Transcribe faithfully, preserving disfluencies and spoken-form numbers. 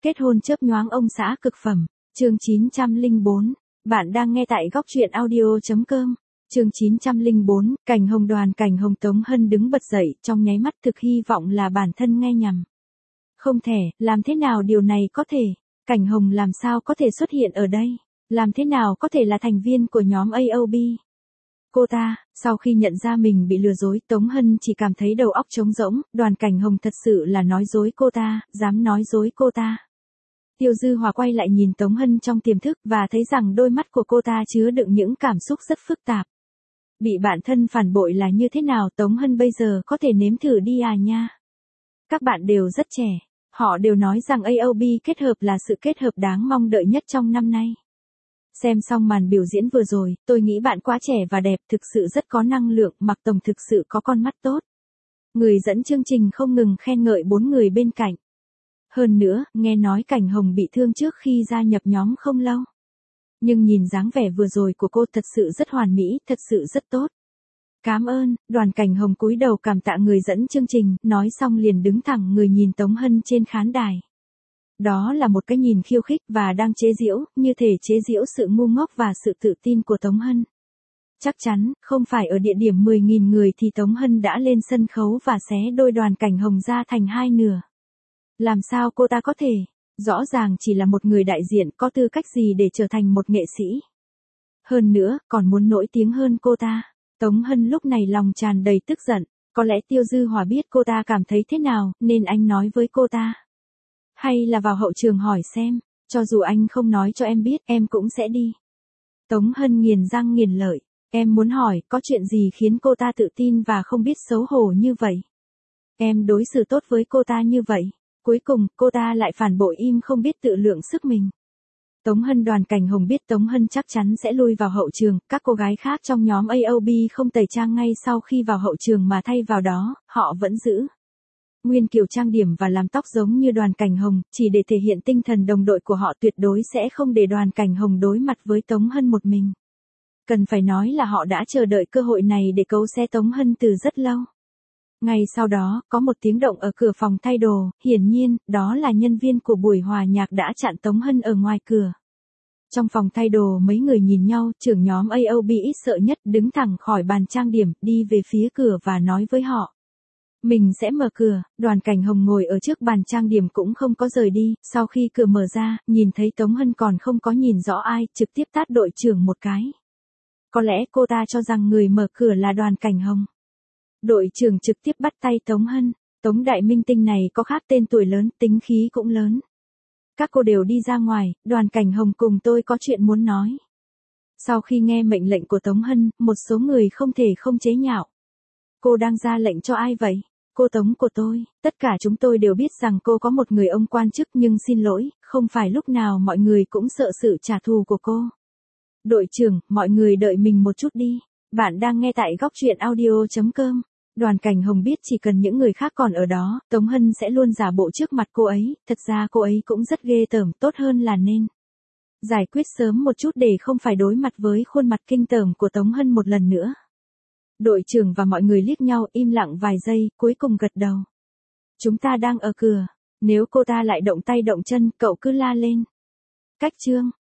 Kết hôn chớp nhoáng ông xã cực phẩm. Chương chín trăm lẻ bốn. Bạn đang nghe tại góc truyện audio chấm com. Chương chín trăm lẻ bốn, Cảnh Hồng Đoàn Cảnh Hồng Tống Hân đứng bật dậy, trong nháy mắt thực hy vọng là bản thân nghe nhầm. Không thể, làm thế nào điều này có thể? Cảnh Hồng làm sao có thể xuất hiện ở đây? Làm thế nào có thể là thành viên của nhóm a o bê? Cô ta, sau khi nhận ra mình bị lừa dối, Tống Hân chỉ cảm thấy đầu óc trống rỗng, Đoàn Cảnh Hồng thật sự là nói dối cô ta, dám nói dối cô ta. Tiêu Dư Hòa quay lại nhìn Tống Hân trong tiềm thức và thấy rằng đôi mắt của cô ta chứa đựng những cảm xúc rất phức tạp. Bị bạn thân phản bội là như thế nào Tống Hân bây giờ có thể nếm thử đi à nha. Các bạn đều rất trẻ, họ đều nói rằng a o bê kết hợp là sự kết hợp đáng mong đợi nhất trong năm nay. Xem xong màn biểu diễn vừa rồi, tôi nghĩ bạn quá trẻ và đẹp, thực sự rất có năng lượng, Mạc Tổng thực sự có con mắt tốt. Người dẫn chương trình không ngừng khen ngợi bốn người bên cạnh. Hơn nữa, nghe nói Cảnh Hồng bị thương trước khi gia nhập nhóm không lâu. Nhưng nhìn dáng vẻ vừa rồi của cô thật sự rất hoàn mỹ, thật sự rất tốt. Cảm ơn, Đoàn Cảnh Hồng cúi đầu cảm tạ người dẫn chương trình, nói xong liền đứng thẳng người nhìn Tống Hân trên khán đài. Đó là một cái nhìn khiêu khích và đang chế giễu, như thể chế giễu sự ngu ngốc và sự tự tin của Tống Hân. Chắc chắn, không phải ở địa điểm mười nghìn người thì Tống Hân đã lên sân khấu và xé đôi Đoàn Cảnh Hồng ra thành hai nửa. Làm sao cô ta có thể? Rõ ràng chỉ là một người đại diện, có tư cách gì để trở thành một nghệ sĩ? Hơn nữa, còn muốn nổi tiếng hơn cô ta. Tống Hân lúc này lòng tràn đầy tức giận. Có lẽ Tiêu Dư Hòa biết cô ta cảm thấy thế nào, nên anh nói với cô ta. Hay là vào hậu trường hỏi xem, cho dù anh không nói cho em biết, em cũng sẽ đi. Tống Hân nghiền răng nghiền lợi. Em muốn hỏi, có chuyện gì khiến cô ta tự tin và không biết xấu hổ như vậy? Em đối xử tốt với cô ta như vậy. Cuối cùng, cô ta lại phản bội im không biết tự lượng sức mình. Tống Hân Đoàn Cảnh Hồng biết Tống Hân chắc chắn sẽ lui vào hậu trường, các cô gái khác trong nhóm a o bê không tẩy trang ngay sau khi vào hậu trường mà thay vào đó, họ vẫn giữ nguyên kiểu trang điểm và làm tóc giống như Đoàn Cảnh Hồng, chỉ để thể hiện tinh thần đồng đội của họ tuyệt đối sẽ không để Đoàn Cảnh Hồng đối mặt với Tống Hân một mình. Cần phải nói là họ đã chờ đợi cơ hội này để cấu xé Tống Hân từ rất lâu. Ngay sau đó, có một tiếng động ở cửa phòng thay đồ, hiển nhiên, đó là nhân viên của buổi hòa nhạc đã chặn Tống Hân ở ngoài cửa. Trong phòng thay đồ mấy người nhìn nhau, trưởng nhóm a o bê ít sợ nhất đứng thẳng khỏi bàn trang điểm, đi về phía cửa và nói với họ. Mình sẽ mở cửa, Đoàn Cảnh Hồng ngồi ở trước bàn trang điểm cũng không có rời đi, sau khi cửa mở ra, nhìn thấy Tống Hân còn không có nhìn rõ ai, trực tiếp tát đội trưởng một cái. Có lẽ cô ta cho rằng người mở cửa là Đoàn Cảnh Hồng. Đội trưởng trực tiếp bắt tay Tống Hân, Tống đại minh tinh này có khác tên tuổi lớn, tính khí cũng lớn. Các cô đều đi ra ngoài, Đoàn Cảnh Hồng cùng tôi có chuyện muốn nói. Sau khi nghe mệnh lệnh của Tống Hân, một số người không thể không chế nhạo. Cô đang ra lệnh cho ai vậy? Cô Tống của tôi, tất cả chúng tôi đều biết rằng cô có một người ông quan chức nhưng xin lỗi, không phải lúc nào mọi người cũng sợ sự trả thù của cô. Đội trưởng, mọi người đợi mình một chút đi. Bạn đang nghe tại góc truyện audio chấm com. Đoàn Cảnh Hồng biết chỉ cần những người khác còn ở đó, Tống Hân sẽ luôn giả bộ trước mặt cô ấy, thật ra cô ấy cũng rất ghê tởm, tốt hơn là nên giải quyết sớm một chút để không phải đối mặt với khuôn mặt kinh tởm của Tống Hân một lần nữa. Đội trưởng và mọi người liếc nhau im lặng vài giây, cuối cùng gật đầu. Chúng ta đang ở cửa, nếu cô ta lại động tay động chân, cậu cứ la lên. Cách chương.